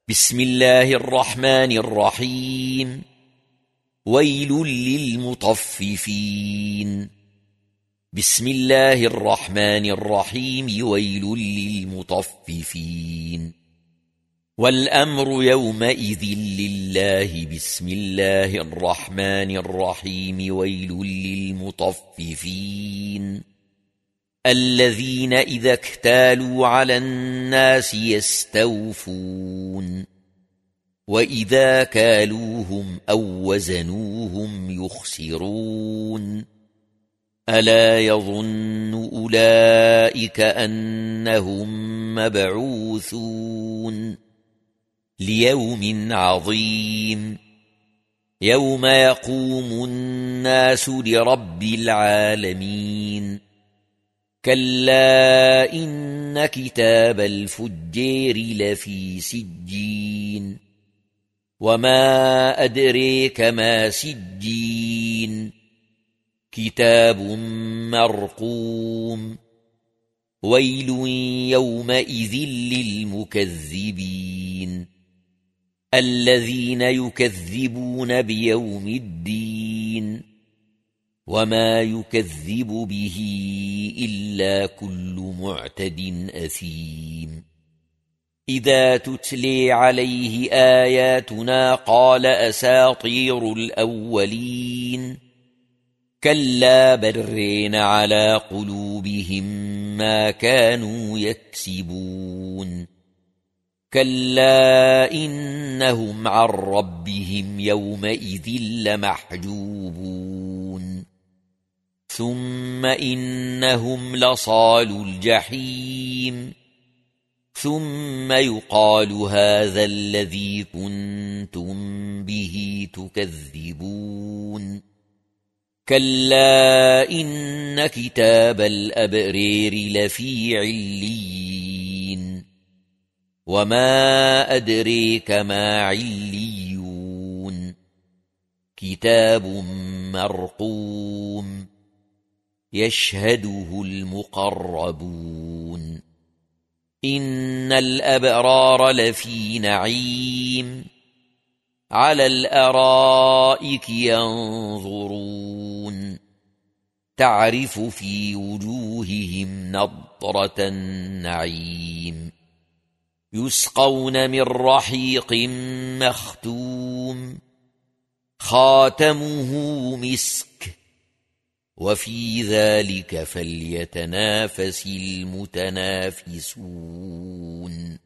بسم الله الرحمن الرحيم. ويل للمطففين. بسم الله الرحمن الرحيم. ويل للمطففين. والأمر يومئذ لله. بسم الله الرحمن الرحيم. ويل للمطففين الذين إذا اكتالوا على الناس يستوفون وإذا كالوهم أو وزنوهم يخسرون ألا يظن أولئك أنهم مبعوثون ليوم عظيم يوم يقوم الناس لرب العالمين كلا إن كتاب الفجار لفي سجين وما أدريك ما سجين كتاب مرقوم ويل يومئذ للمكذبين الذين يكذبون بيوم الدين وما يكذب به إلا كل معتد أثيم إذا تتلي عليه آياتنا قال أساطير الأولين كلا بل على قلوبهم ما كانوا يكسبون كلا إنهم عن ربهم يومئذ لمحجوبون ثم إنهم لصالو الجحيم ثم يقال هذا الذي كنتم به تكذبون كلا إن كتاب الأبرار لفي عليين وما أدريك ما عليون كتاب مرقوم يشهده المقربون إن الأبرار لفي نعيم على الأرائك ينظرون تعرف في وجوههم نضرة النعيم يسقون من رحيق مختوم خاتمه مسك وفي ذلك فليتنافس المتنافسون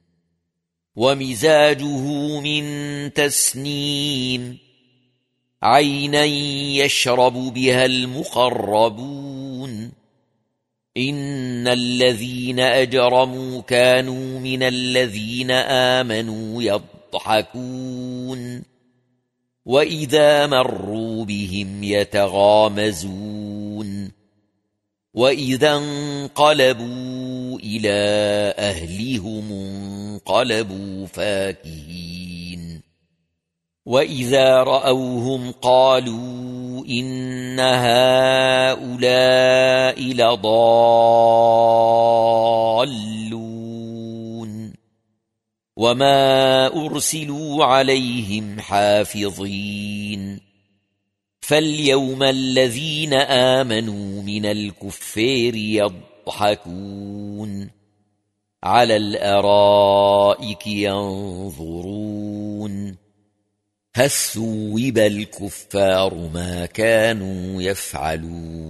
ومزاجه من تسنيم عينا يشرب بها المقربون إن الذين أجرموا كانوا من الذين آمنوا يضحكون وإذا مروا بهم يتغامزون وإذا انقلبوا إلى أهلهم انقلبوا فاكهين وإذا رأوهم قالوا إن هؤلاء لضالون وما أرسلوا عليهم حافظين فاليوم الذين آمنوا من الكفار يضحكون على الأرائك ينظرون هل ثوب الكفار ما كانوا يفعلون